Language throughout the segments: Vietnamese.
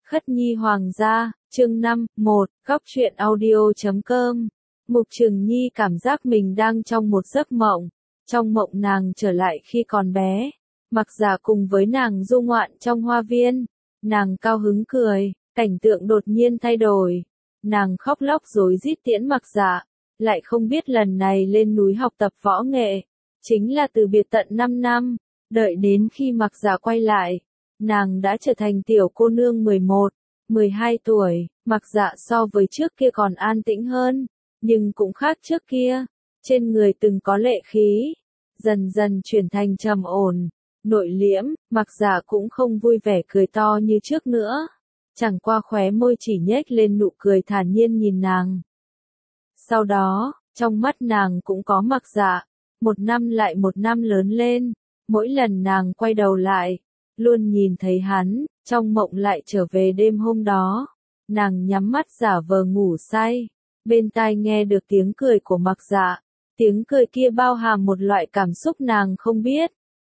Khất Nhi Hoàng gia, chương 5, 1, góc truyện audio.com. Mục Trường Nhi cảm giác mình đang trong một giấc mộng. Trong mộng nàng trở lại khi còn bé. Mặc Dạ cùng với nàng du ngoạn trong hoa viên. Nàng cao hứng cười, cảnh tượng đột nhiên thay đổi. Nàng khóc lóc rối rít tiễn Mặc Dạ, lại không biết lần này lên núi học tập võ nghệ. Chính là từ biệt tận 5 năm, đợi đến khi Mặc Dạ quay lại. Nàng đã trở thành tiểu cô nương 11, 12 tuổi, Mặc Dạ so với trước kia còn an tĩnh hơn, nhưng cũng khác trước kia, trên người từng có lệ khí, dần dần chuyển thành trầm ổn, nội liễm, Mặc Dạ cũng không vui vẻ cười to như trước nữa, chẳng qua khóe môi chỉ nhếch lên nụ cười thản nhiên nhìn nàng. Sau đó, trong mắt nàng cũng có Mặc Dạ, một năm lại một năm lớn lên, mỗi lần nàng quay đầu lại, luôn nhìn thấy hắn, trong mộng lại trở về đêm hôm đó. Nàng nhắm mắt giả vờ ngủ say, bên tai nghe được tiếng cười của Mặc Dạ. Tiếng cười kia bao hàm một loại cảm xúc nàng không biết,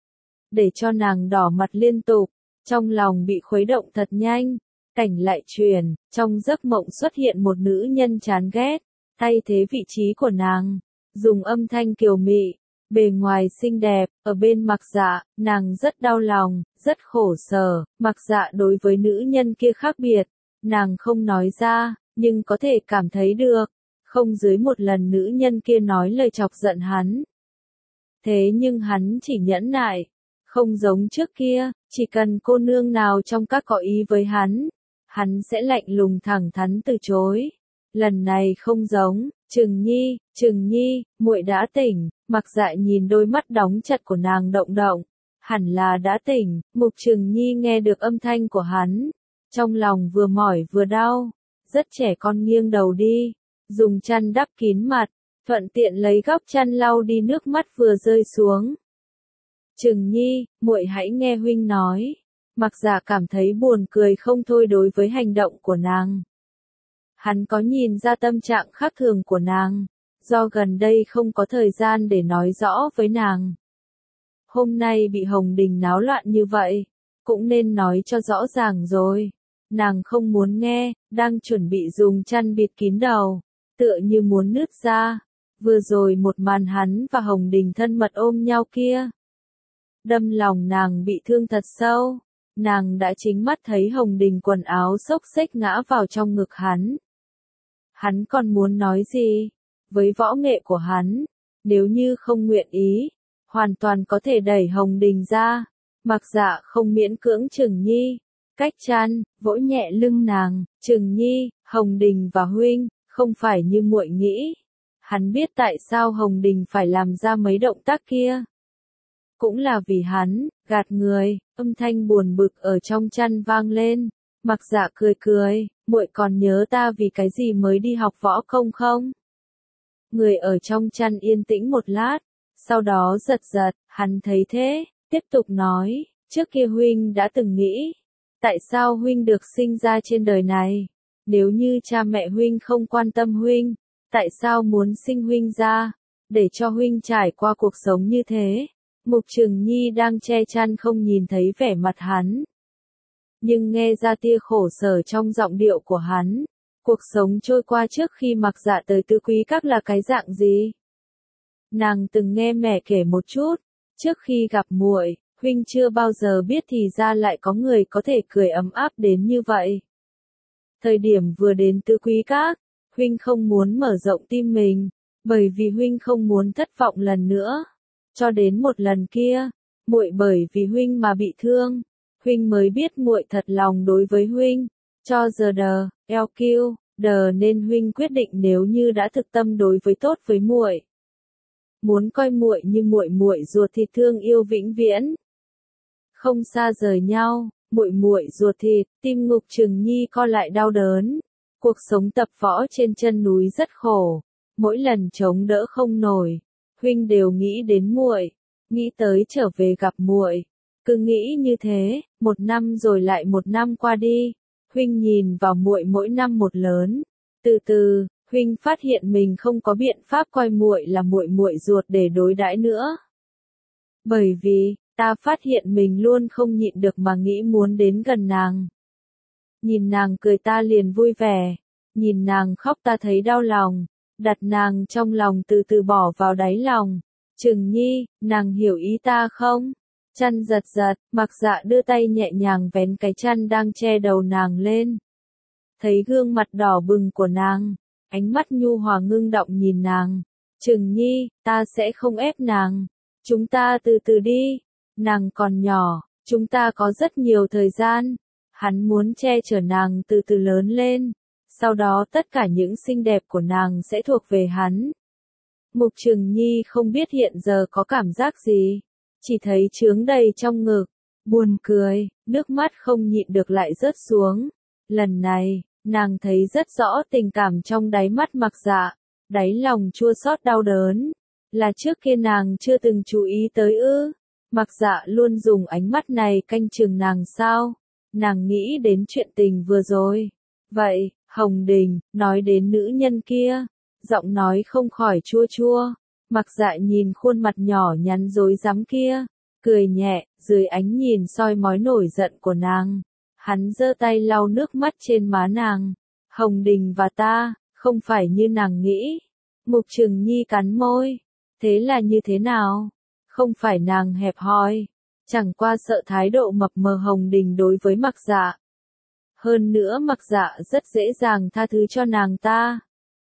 để cho nàng đỏ mặt liên tục, trong lòng bị khuấy động thật nhanh. Cảnh lại chuyển, trong giấc mộng xuất hiện một nữ nhân chán ghét, thay thế vị trí của nàng, dùng âm thanh kiều mị, bề ngoài xinh đẹp, ở bên Mặc Dạ, nàng rất đau lòng, rất khổ sở. Mặc Dạ đối với nữ nhân kia khác biệt, nàng không nói ra, nhưng có thể cảm thấy được, không dưới một lần nữ nhân kia nói lời chọc giận hắn. Thế nhưng hắn chỉ nhẫn nại, không giống trước kia, chỉ cần cô nương nào trong các có ý với hắn sẽ lạnh lùng thẳng thắn từ chối. Lần này không giống, Trường Nhi, muội đã tỉnh. Mặc Dạ nhìn đôi mắt đóng chặt của nàng động động, hẳn là đã tỉnh. Mục Trường Nhi nghe được âm thanh của hắn, trong lòng vừa mỏi vừa đau, rất trẻ con nghiêng đầu đi, dùng chăn đắp kín mặt, thuận tiện lấy góc chăn lau đi nước mắt vừa rơi xuống. Trường Nhi, muội hãy nghe huynh nói. Mặc Dạ cảm thấy buồn cười không thôi đối với hành động của nàng. Hắn có nhìn ra tâm trạng khác thường của nàng, do gần đây không có thời gian để nói rõ với nàng. Hôm nay bị Hồng Đình náo loạn như vậy, cũng nên nói cho rõ ràng rồi. Nàng không muốn nghe, đang chuẩn bị dùng chăn bịt kín đầu, tựa như muốn nứt ra. Vừa rồi một màn hắn và Hồng Đình thân mật ôm nhau kia, đâm lòng nàng bị thương thật sâu. Nàng đã chính mắt thấy Hồng Đình quần áo xốc xếch ngã vào trong ngực hắn. Hắn còn muốn nói gì? Với võ nghệ của hắn, nếu như không nguyện ý, hoàn toàn có thể đẩy Hồng Đình ra. Mặc Dạ không miễn cưỡng Trường Nhi, cách chăn, vỗ nhẹ lưng nàng. Trường Nhi, Hồng Đình và huynh, không phải như muội nghĩ. Hắn biết tại sao Hồng Đình phải làm ra mấy động tác kia. Cũng là vì hắn, gạt người. Âm thanh buồn bực ở trong chăn vang lên. Mặc Dạ cười cười, muội còn nhớ ta vì cái gì mới đi học võ công không? Người ở trong chăn yên tĩnh một lát, sau đó giật giật, hắn thấy thế, tiếp tục nói, trước kia huynh đã từng nghĩ, tại sao huynh được sinh ra trên đời này? Nếu như cha mẹ huynh không quan tâm huynh, tại sao muốn sinh huynh ra, để cho huynh trải qua cuộc sống như thế? Mục Trường Nhi đang che chăn không nhìn thấy vẻ mặt hắn, nhưng nghe ra tia khổ sở trong giọng điệu của hắn. Cuộc sống trôi qua trước khi Mặc Dạ tới Tứ Quý Các là cái dạng gì? Nàng từng nghe mẹ kể một chút, trước khi gặp muội, huynh chưa bao giờ biết thì ra lại có người có thể cười ấm áp đến như vậy. Thời điểm vừa đến Tứ Quý Các, huynh không muốn mở rộng tim mình, bởi vì huynh không muốn thất vọng lần nữa. Cho đến một lần kia, muội bởi vì huynh mà bị thương, huynh mới biết muội thật lòng đối với huynh. Cho giờ LQ, nên huynh quyết định nếu như đã thực tâm đối với tốt với muội, muốn coi muội như muội ruột thịt thương yêu vĩnh viễn, không xa rời nhau. Muội ruột thịt. Tim Mục Trường Nhi co lại đau đớn. Cuộc sống tập võ trên chân núi rất khổ, mỗi lần chống đỡ không nổi, huynh đều nghĩ đến muội, nghĩ tới trở về gặp muội. Cứ nghĩ như thế, một năm rồi lại một năm qua đi. Huynh nhìn vào muội mỗi năm một lớn. Từ từ, huynh phát hiện mình không có biện pháp coi muội là muội ruột để đối đãi nữa. Bởi vì, ta phát hiện mình luôn không nhịn được mà nghĩ muốn đến gần nàng. Nhìn nàng cười ta liền vui vẻ, nhìn nàng khóc ta thấy đau lòng, đặt nàng trong lòng từ từ bỏ vào đáy lòng. Trừng Nhi, nàng hiểu ý ta không? Chăn giật giật, Mặc Dạ đưa tay nhẹ nhàng vén cái chăn đang che đầu nàng lên. Thấy gương mặt đỏ bừng của nàng, ánh mắt nhu hòa ngưng động nhìn nàng. Trừng Nhi, ta sẽ không ép nàng. Chúng ta từ từ đi. Nàng còn nhỏ, chúng ta có rất nhiều thời gian. Hắn muốn che chở nàng từ từ lớn lên. Sau đó tất cả những xinh đẹp của nàng sẽ thuộc về hắn. Mục Trừng Nhi không biết hiện giờ có cảm giác gì. Chỉ thấy chướng đầy trong ngực. Buồn cười, nước mắt không nhịn được lại rớt xuống. Lần này, nàng thấy rất rõ tình cảm trong đáy mắt Mặc Dạ. Đáy lòng chua xót đau đớn. Là trước kia nàng chưa từng chú ý tới ư. Mặc Dạ luôn dùng ánh mắt này canh chừng nàng sao. Nàng nghĩ đến chuyện tình vừa rồi. Vậy, Hồng Đình, nói đến nữ nhân kia. Giọng nói không khỏi chua chua. Mặc Dạ nhìn khuôn mặt nhỏ nhắn rối rắm kia. Cười nhẹ, dưới ánh nhìn soi mói nổi giận của nàng. Hắn giơ tay lau nước mắt trên má nàng. Hồng Đình và ta, không phải như nàng nghĩ. Mục Trừng Nhi cắn môi. Thế là như thế nào? Không phải nàng hẹp hòi. Chẳng qua sợ thái độ mập mờ Hồng Đình đối với Mặc Dạ. Hơn nữa Mặc Dạ rất dễ dàng tha thứ cho nàng ta.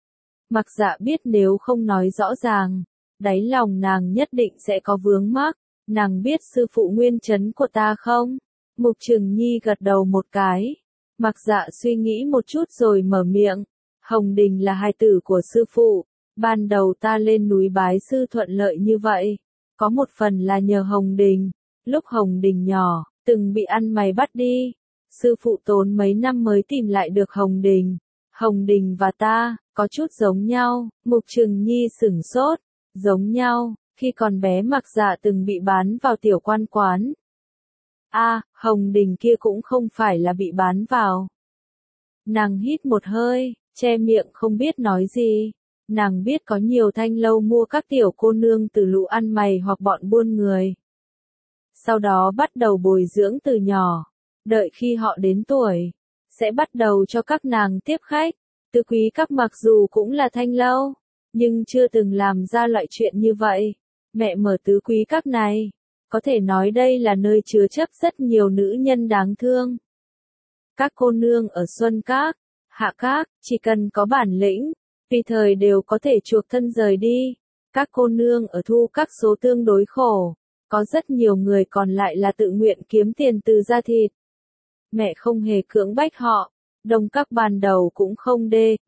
Mặc Dạ biết nếu không nói rõ ràng, đáy lòng nàng nhất định sẽ có vướng mắc. Nàng biết sư phụ nguyên chấn của ta không? Mục Trừng Nhi gật đầu một cái. Mặc Dạ suy nghĩ một chút rồi mở miệng. Hồng Đình là hài tử của sư phụ. Ban đầu ta lên núi bái sư thuận lợi như vậy. Có một phần là nhờ Hồng Đình. Lúc Hồng Đình nhỏ, từng bị ăn mày bắt đi. Sư phụ tốn mấy năm mới tìm lại được Hồng Đình. Hồng Đình và ta, có chút giống nhau. Mục Trừng Nhi sửng sốt. Giống nhau, khi còn bé Mặc Dạ từng bị bán vào tiểu quan quán. Hồng Đình kia cũng không phải là bị bán vào. Nàng hít một hơi, che miệng không biết nói gì. Nàng biết có nhiều thanh lâu mua các tiểu cô nương từ lũ ăn mày hoặc bọn buôn người. Sau đó bắt đầu bồi dưỡng từ nhỏ. Đợi khi họ đến tuổi, sẽ bắt đầu cho các nàng tiếp khách. Tứ quý các mặc dù cũng là thanh lâu, nhưng chưa từng làm ra loại chuyện như vậy. Mẹ mở tứ quý các này, có thể nói đây là nơi chứa chấp rất nhiều nữ nhân đáng thương. Các cô nương ở Xuân Các, Hạ Các, chỉ cần có bản lĩnh, tùy thời đều có thể chuộc thân rời đi. Các cô nương ở Thu Các số tương đối khổ, có rất nhiều người còn lại là tự nguyện kiếm tiền từ da thịt. Mẹ không hề cưỡng bách họ. Đông Các ban đầu cũng không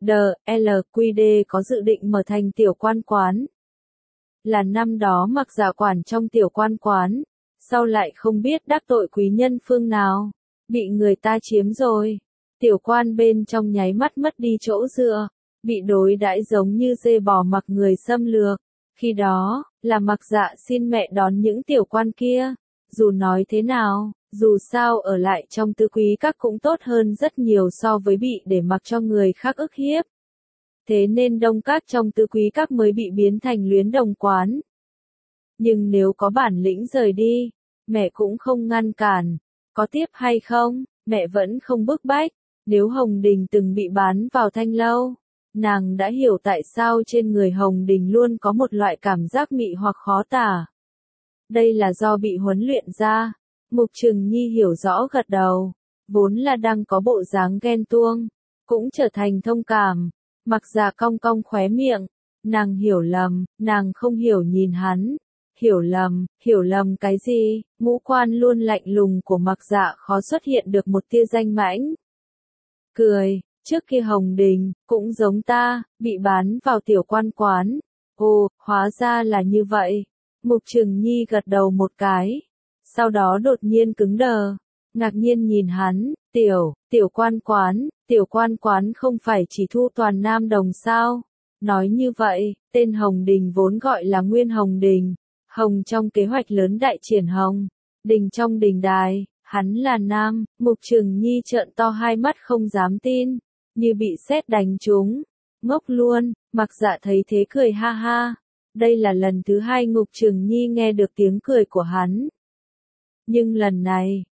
LQD có dự định mở thành tiểu quan quán. Là năm đó Mặc Dạ quản trong tiểu quan quán, sau lại không biết đắc tội quý nhân phương nào, bị người ta chiếm rồi. Tiểu quan bên trong nháy mắt mất đi chỗ dựa, bị đối đãi giống như dê bò mặc người xâm lược. Khi đó, là Mặc Dạ xin mẹ đón những tiểu quan kia. Dù nói thế nào, dù sao ở lại trong tứ quý các cũng tốt hơn rất nhiều so với bị để mặc cho người khác ức hiếp. Thế nên Đông Các trong tứ quý các mới bị biến thành Luyến Đồng quán. Nhưng nếu có bản lĩnh rời đi, mẹ cũng không ngăn cản. Có tiếp hay không, mẹ vẫn không bức bách. Nếu Hồng Đình từng bị bán vào thanh lâu, nàng đã hiểu tại sao trên người Hồng Đình luôn có một loại cảm giác mị hoặc khó tả. Đây là do bị huấn luyện ra. Mục Trừng Nhi hiểu rõ gật đầu. Vốn là đang có bộ dáng ghen tuông, cũng trở thành thông cảm. Mặc Dạ cong cong khóe miệng. Nàng hiểu lầm, nàng không hiểu nhìn hắn. Hiểu lầm cái gì? Ngũ quan luôn lạnh lùng của Mặc Dạ khó xuất hiện được một tia danh mãnh. Cười, trước kia Hồng Đình, cũng giống ta, bị bán vào tiểu quan quán. Ồ, hóa ra là như vậy. Mục Trừng Nhi gật đầu một cái. Sau đó đột nhiên cứng đờ. Ngạc nhiên nhìn hắn, tiểu quan quán không phải chỉ thu toàn nam đồng sao? Nói như vậy, tên Hồng Đình vốn gọi là Nguyên Hồng Đình. Hồng trong kế hoạch lớn đại triển Hồng. Đình trong đình đài, hắn là nam. Mục Trừng Nhi trợn to hai mắt không dám tin. Như bị sét đánh trúng. Ngốc luôn, Mặc Dạ thấy thế cười ha ha. Đây là lần thứ hai Mục Trừng Nhi nghe được tiếng cười của hắn. Nhưng lần này,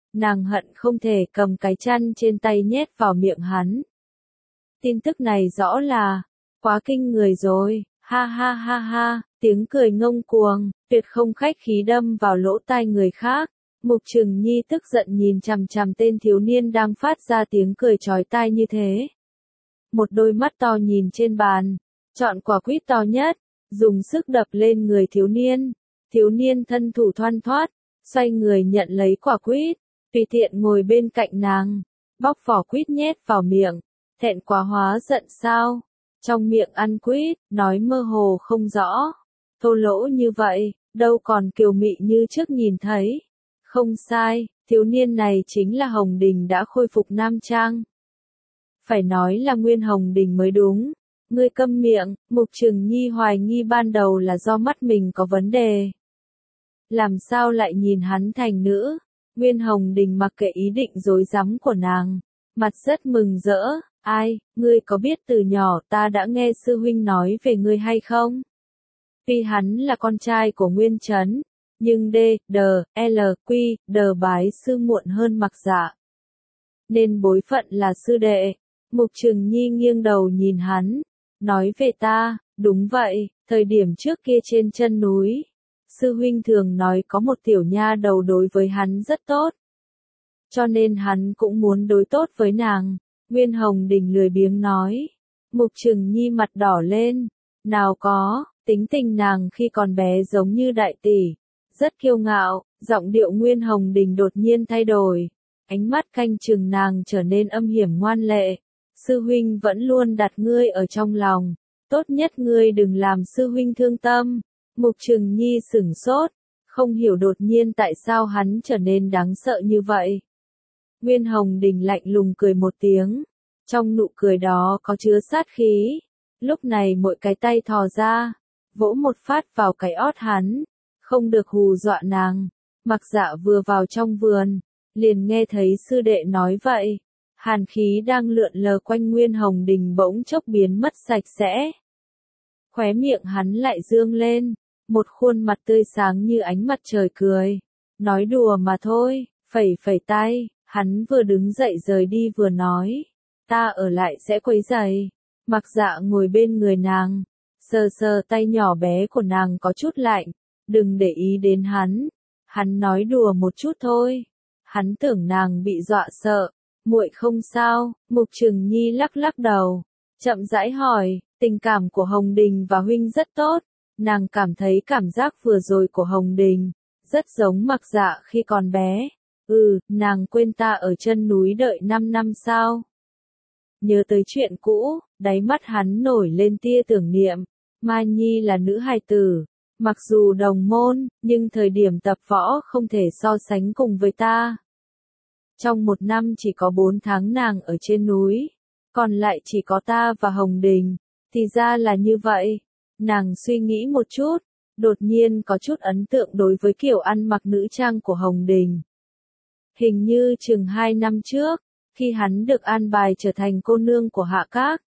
Nàng hận không thể cầm cái chăn trên tay nhét vào miệng hắn. Tin tức này rõ là, quá kinh người rồi, ha ha ha ha, tiếng cười ngông cuồng, tuyệt không khách khí đâm vào lỗ tai người khác. Mục Trừng Nhi tức giận nhìn chằm chằm tên thiếu niên đang phát ra tiếng cười chói tai như thế. Một đôi mắt to nhìn trên bàn, chọn quả quýt to nhất, dùng sức đập lên người thiếu niên. Thiếu niên thân thủ thoăn thoắt, xoay người nhận lấy quả quýt, tùy tiện ngồi bên cạnh nàng, bóc vỏ quýt nhét vào miệng. Thẹn quá hóa giận sao? Trong miệng ăn quýt, nói mơ hồ không rõ. Thô lỗ như vậy, đâu còn kiều mị như trước nhìn thấy. Không sai, thiếu niên này chính là Hồng Đình đã khôi phục nam trang. Phải nói là Nguyên Hồng Đình mới đúng. Ngươi câm miệng, Mục Trừng Nhi hoài nghi ban đầu là do mắt mình có vấn đề. Làm sao lại nhìn hắn thành nữ? Nguyên Hồng Đình mặc kệ ý định dối rắm của nàng, mặt rất mừng rỡ. Ai, ngươi có biết từ nhỏ ta đã nghe sư huynh nói về ngươi hay không? Tuy hắn là con trai của Nguyên Chấn, nhưng bái sư muộn hơn Mặc Dạ. Nên bối phận là sư đệ. Mục Trừng Nhi nghiêng đầu nhìn hắn, nói về ta, đúng vậy, thời điểm trước kia trên chân núi, sư huynh thường nói có một tiểu nha đầu đối với hắn rất tốt. Cho nên hắn cũng muốn đối tốt với nàng. Nguyên Hồng Đình lười biếng nói. Mục Trừng Nhi mặt đỏ lên. Nào có, tính tình nàng khi còn bé giống như đại tỷ. Rất kiêu ngạo, giọng điệu Nguyên Hồng Đình đột nhiên thay đổi. Ánh mắt canh chừng nàng trở nên âm hiểm ngoan lệ. Sư huynh vẫn luôn đặt ngươi ở trong lòng. Tốt nhất ngươi đừng làm sư huynh thương tâm. Mục Trừng Nhi sửng sốt. Không hiểu đột nhiên tại sao hắn trở nên đáng sợ như vậy. Nguyên Hồng Đình lạnh lùng cười một tiếng. Trong nụ cười đó có chứa sát khí. Lúc này mỗi cái tay thò ra, vỗ một phát vào cái ót hắn. Không được hù dọa nàng. Mặc Dạ vừa vào trong vườn, liền nghe thấy sư đệ nói vậy. Hàn khí đang lượn lờ quanh Nguyên Hồng Đình bỗng chốc biến mất sạch sẽ. Khóe miệng hắn lại dương lên, một khuôn mặt tươi sáng như ánh mặt trời cười. Nói đùa mà thôi, phẩy phẩy tay, hắn vừa đứng dậy rời đi vừa nói. Ta ở lại sẽ quấy rầy. Mặc Dạ ngồi bên người nàng, sờ sờ tay nhỏ bé của nàng có chút lạnh. Đừng để ý đến hắn. Hắn nói đùa một chút thôi. Hắn tưởng nàng bị dọa sợ. Muội không sao. Mục Trừng Nhi lắc lắc đầu, chậm rãi hỏi. Tình cảm của Hồng Đình và huynh rất tốt. Nàng cảm thấy cảm giác vừa rồi của Hồng Đình rất giống Mặc Dạ khi còn bé. Nàng quên ta ở chân núi đợi 5 năm sao? Nhớ tới chuyện cũ, đáy mắt hắn nổi lên tia tưởng niệm. Mai Nhi là nữ hài tử, mặc dù đồng môn, nhưng thời điểm tập võ không thể so sánh cùng với ta. Trong 1 năm chỉ có 4 tháng nàng ở trên núi, còn lại chỉ có ta và Hồng Đình. Thì ra là như vậy. Nàng suy nghĩ một chút, đột nhiên có chút ấn tượng đối với kiểu ăn mặc nữ trang của Hồng Đình. Hình như chừng 2 năm trước, khi hắn được an bài trở thành cô nương của Hạ Các.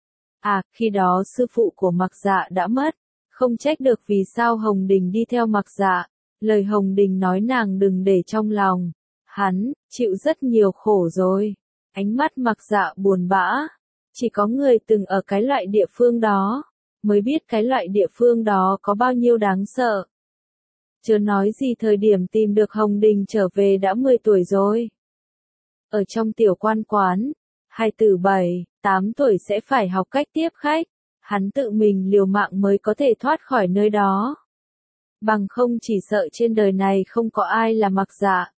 Khi đó sư phụ của Mặc Dạ đã mất, không trách được vì sao Hồng Đình đi theo Mặc Dạ. Lời Hồng Đình nói nàng đừng để trong lòng. Hắn, chịu rất nhiều khổ rồi. Ánh mắt Mặc Dạ buồn bã. Chỉ có người từng ở cái loại địa phương đó, mới biết cái loại địa phương đó có bao nhiêu đáng sợ. Chớ nói gì thời điểm tìm được Hồng Đình trở về đã 10 tuổi rồi. Ở trong tiểu quan quán, hài tử 7, 8 tuổi sẽ phải học cách tiếp khách. Hắn tự mình liều mạng mới có thể thoát khỏi nơi đó. Bằng không chỉ sợ trên đời này không có ai là Mặc Dạ.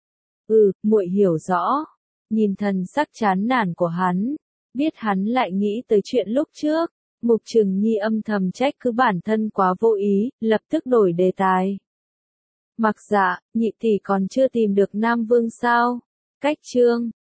Muội hiểu rõ. Nhìn thần sắc chán nản của hắn, biết hắn lại nghĩ tới chuyện lúc trước. Mục Trừng Nhi âm thầm trách cứ bản thân quá vô ý, lập tức đổi đề tài. Mặc Dạ, nhị tỷ còn chưa tìm được Nam Vương sao? Cách chương